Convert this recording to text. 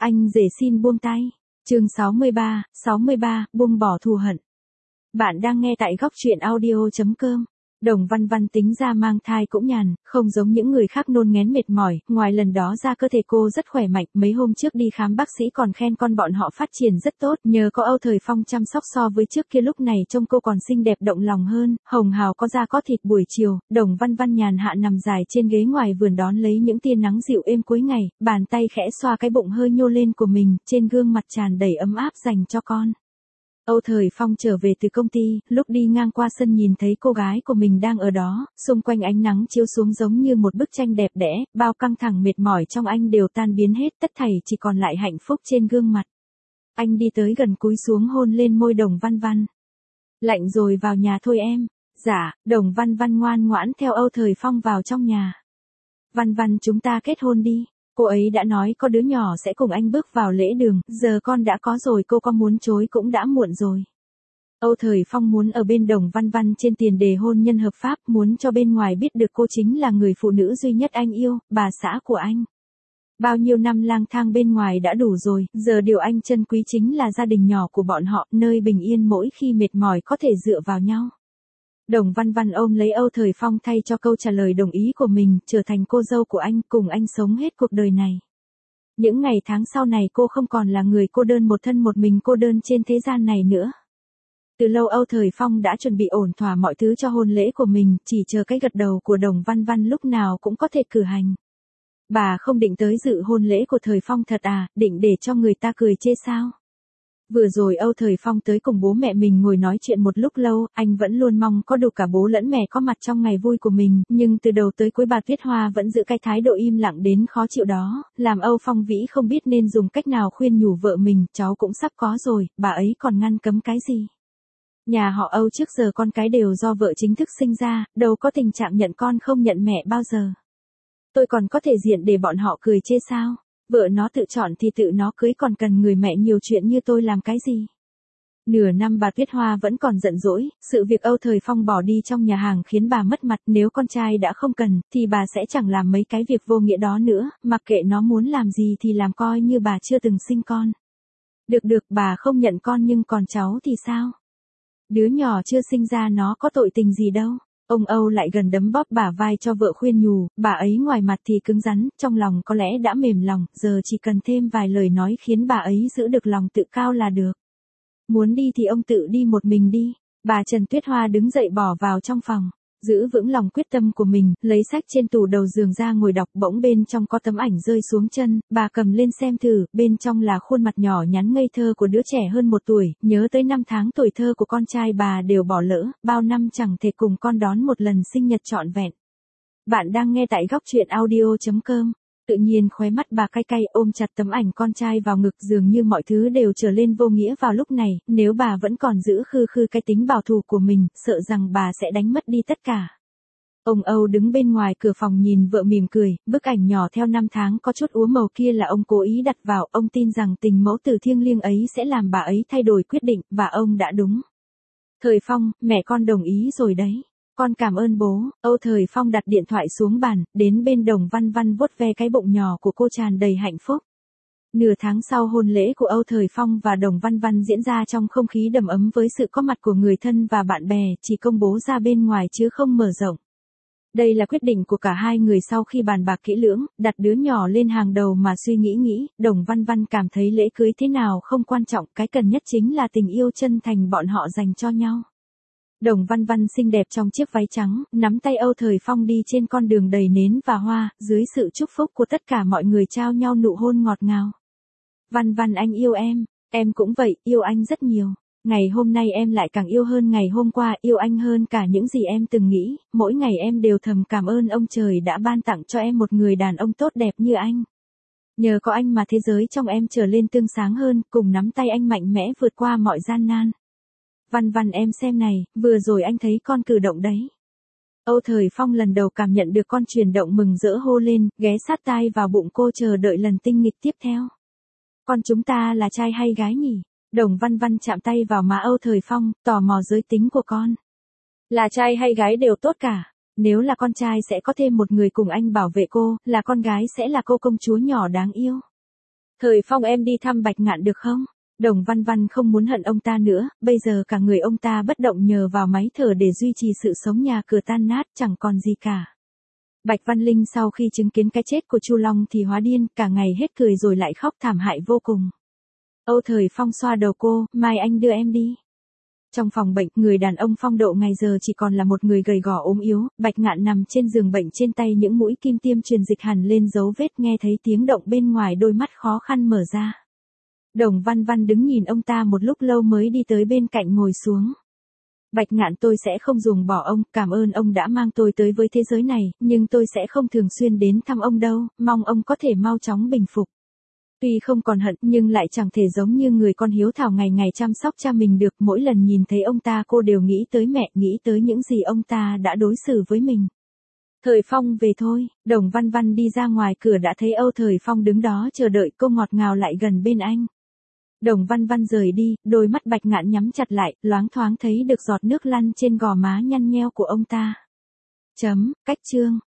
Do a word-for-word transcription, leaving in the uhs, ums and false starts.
Anh rể xin buông tay. Chương sáu mươi ba, sáu mươi ba, buông bỏ thù hận. Bạn đang nghe tại góc truyện audio chấm com. Đồng Văn Văn tính ra mang thai cũng nhàn, không giống những người khác nôn ngén mệt mỏi, ngoài lần đó ra cơ thể cô rất khỏe mạnh, mấy hôm trước đi khám bác sĩ còn khen con bọn họ phát triển rất tốt, nhờ có Âu Thời Phong chăm sóc so với trước kia lúc này trông cô còn xinh đẹp động lòng hơn, hồng hào có da có thịt. Buổi chiều, Đồng Văn Văn nhàn hạ nằm dài trên ghế ngoài vườn đón lấy những tia nắng dịu êm cuối ngày, bàn tay khẽ xoa cái bụng hơi nhô lên của mình, trên gương mặt tràn đầy ấm áp dành cho con. Âu Thời Phong trở về từ công ty, lúc đi ngang qua sân nhìn thấy cô gái của mình đang ở đó, xung quanh ánh nắng chiếu xuống giống như một bức tranh đẹp đẽ, bao căng thẳng mệt mỏi trong anh đều tan biến hết, tất thảy chỉ còn lại hạnh phúc trên gương mặt. Anh đi tới gần cúi xuống hôn lên môi Đồng Văn Văn. Lạnh rồi, vào nhà thôi em. Dạ. Đồng Văn Văn ngoan ngoãn theo Âu Thời Phong vào trong nhà. Văn Văn, chúng ta kết hôn đi. Cô ấy đã nói có đứa nhỏ sẽ cùng anh bước vào lễ đường, giờ con đã có rồi, cô có muốn chối cũng đã muộn rồi. Âu Thời Phong muốn ở bên Đồng Văn Văn trên tiền đề hôn nhân hợp pháp, muốn cho bên ngoài biết được cô chính là người phụ nữ duy nhất anh yêu, bà xã của anh. Bao nhiêu năm lang thang bên ngoài đã đủ rồi, giờ điều anh trân quý chính là gia đình nhỏ của bọn họ, nơi bình yên mỗi khi mệt mỏi có thể dựa vào nhau. Đồng Văn Văn ôm lấy Âu Thời Phong thay cho câu trả lời đồng ý của mình, trở thành cô dâu của anh, cùng anh sống hết cuộc đời này. Những ngày tháng sau này cô không còn là người cô đơn một thân một mình cô đơn trên thế gian này nữa. Từ lâu Âu Thời Phong đã chuẩn bị ổn thỏa mọi thứ cho hôn lễ của mình, chỉ chờ cái gật đầu của Đồng Văn Văn lúc nào cũng có thể cử hành. Bà không định tới dự hôn lễ của Thời Phong thật à, định để cho người ta cười chê sao? Vừa rồi Âu Thời Phong tới cùng bố mẹ mình ngồi nói chuyện một lúc lâu, anh vẫn luôn mong có đủ cả bố lẫn mẹ có mặt trong ngày vui của mình, nhưng từ đầu tới cuối bà Tuyết Hoa vẫn giữ cái thái độ im lặng đến khó chịu đó, làm Âu Phong Vĩ không biết nên dùng cách nào khuyên nhủ vợ mình, cháu cũng sắp có rồi, bà ấy còn ngăn cấm cái gì. Nhà họ Âu trước giờ con cái đều do vợ chính thức sinh ra, đâu có tình trạng nhận con không nhận mẹ bao giờ. Tôi còn có thể diện để bọn họ cười chê sao? Vợ nó tự chọn thì tự nó cưới, còn cần người mẹ nhiều chuyện như tôi làm cái gì? Nửa năm bà Tuyết Hoa vẫn còn giận dỗi, sự việc Âu Thời Phong bỏ đi trong nhà hàng khiến bà mất mặt, nếu con trai đã không cần, thì bà sẽ chẳng làm mấy cái việc vô nghĩa đó nữa, mặc kệ nó muốn làm gì thì làm, coi như bà chưa từng sinh con. Được được, bà không nhận con nhưng còn cháu thì sao? Đứa nhỏ chưa sinh ra nó có tội tình gì đâu. Ông Âu lại gần đấm bóp bả vai cho vợ khuyên nhủ, bà ấy ngoài mặt thì cứng rắn, trong lòng có lẽ đã mềm lòng, giờ chỉ cần thêm vài lời nói khiến bà ấy giữ được lòng tự cao là được. Muốn đi thì ông tự đi một mình đi. Bà Trần Tuyết Hoa đứng dậy bỏ vào trong phòng, giữ vững lòng quyết tâm của mình, lấy sách trên tủ đầu giường ra ngồi đọc, bỗng bên trong có tấm ảnh rơi xuống chân, bà cầm lên xem thử, bên trong là khuôn mặt nhỏ nhắn ngây thơ của đứa trẻ hơn một tuổi, nhớ tới năm tháng tuổi thơ của con trai bà đều bỏ lỡ, bao năm chẳng thể cùng con đón một lần sinh nhật trọn vẹn. Bạn đang nghe tại góc truyện audio chấm com. Tự nhiên khóe mắt bà cay cay, ôm chặt tấm ảnh con trai vào ngực, dường như mọi thứ đều trở lên vô nghĩa vào lúc này, nếu bà vẫn còn giữ khư khư cái tính bảo thủ của mình, sợ rằng bà sẽ đánh mất đi tất cả. Ông Âu đứng bên ngoài cửa phòng nhìn vợ mỉm cười, bức ảnh nhỏ theo năm tháng có chút úa màu kia là ông cố ý đặt vào, ông tin rằng tình mẫu tử thiêng liêng ấy sẽ làm bà ấy thay đổi quyết định, và ông đã đúng. Thời Phong, mẹ con đồng ý rồi đấy. Con cảm ơn bố. Âu Thời Phong đặt điện thoại xuống bàn, đến bên Đồng Văn Văn vuốt ve cái bụng nhỏ của cô tràn đầy hạnh phúc. Nửa tháng sau hôn lễ của Âu Thời Phong và Đồng Văn Văn diễn ra trong không khí đầm ấm với sự có mặt của người thân và bạn bè, chỉ công bố ra bên ngoài chứ không mở rộng. Đây là quyết định của cả hai người sau khi bàn bạc kỹ lưỡng, đặt đứa nhỏ lên hàng đầu mà suy nghĩ nghĩ, Đồng Văn Văn cảm thấy lễ cưới thế nào không quan trọng, cái cần nhất chính là tình yêu chân thành bọn họ dành cho nhau. Đồng Văn Văn xinh đẹp trong chiếc váy trắng, nắm tay Âu Thời Phong đi trên con đường đầy nến và hoa, dưới sự chúc phúc của tất cả mọi người trao nhau nụ hôn ngọt ngào. Văn Văn, anh yêu em, em cũng vậy, yêu anh rất nhiều. Ngày hôm nay em lại càng yêu hơn ngày hôm qua, yêu anh hơn cả những gì em từng nghĩ, mỗi ngày em đều thầm cảm ơn ông trời đã ban tặng cho em một người đàn ông tốt đẹp như anh. Nhờ có anh mà thế giới trong em trở lên tươi sáng hơn, cùng nắm tay anh mạnh mẽ vượt qua mọi gian nan. Văn Văn, em xem này, vừa rồi anh thấy con cử động đấy. Âu Thời Phong lần đầu cảm nhận được con chuyển động mừng rỡ hô lên, ghé sát tai vào bụng cô chờ đợi lần tinh nghịch tiếp theo. Con chúng ta là trai hay gái nhỉ? Đồng Văn Văn chạm tay vào má Âu Thời Phong, tò mò giới tính của con. Là trai hay gái đều tốt cả. Nếu là con trai sẽ có thêm một người cùng anh bảo vệ cô, là con gái sẽ là cô công chúa nhỏ đáng yêu. Thời Phong em đi thăm Bạch Ngạn được không? Đồng Văn Văn không muốn hận ông ta nữa, bây giờ cả người ông ta bất động nhờ vào máy thở để duy trì sự sống, nhà cửa tan nát chẳng còn gì cả. Bạch Văn Linh sau khi chứng kiến cái chết của Chu Long thì hóa điên, cả ngày hết cười rồi lại khóc thảm hại vô cùng. Âu Thời Phong xoa đầu cô, mai anh đưa em đi. Trong phòng bệnh, người đàn ông phong độ ngày giờ chỉ còn là một người gầy gò ốm yếu, Bạch Ngạn nằm trên giường bệnh, trên tay những mũi kim tiêm truyền dịch hằn lên dấu vết, nghe thấy tiếng động bên ngoài, đôi mắt khó khăn mở ra. Đồng Văn Văn đứng nhìn ông ta một lúc lâu mới đi tới bên cạnh ngồi xuống. Bạch Ngạn, tôi sẽ không ruồng bỏ ông, cảm ơn ông đã mang tôi tới với thế giới này, nhưng tôi sẽ không thường xuyên đến thăm ông đâu, mong ông có thể mau chóng bình phục. Tuy không còn hận nhưng lại chẳng thể giống như người con hiếu thảo ngày ngày chăm sóc cha mình được, mỗi lần nhìn thấy ông ta cô đều nghĩ tới mẹ, nghĩ tới những gì ông ta đã đối xử với mình. Thời Phong về thôi, Đồng Văn Văn đi ra ngoài cửa đã thấy Âu Thời Phong đứng đó chờ đợi, cô ngọt ngào lại gần bên anh. Đồng Văn Văn rời đi, đôi mắt Bạch Ngạn nhắm chặt lại, loáng thoáng thấy được giọt nước lăn trên gò má nhăn nheo của ông ta. Chấm, cách chương.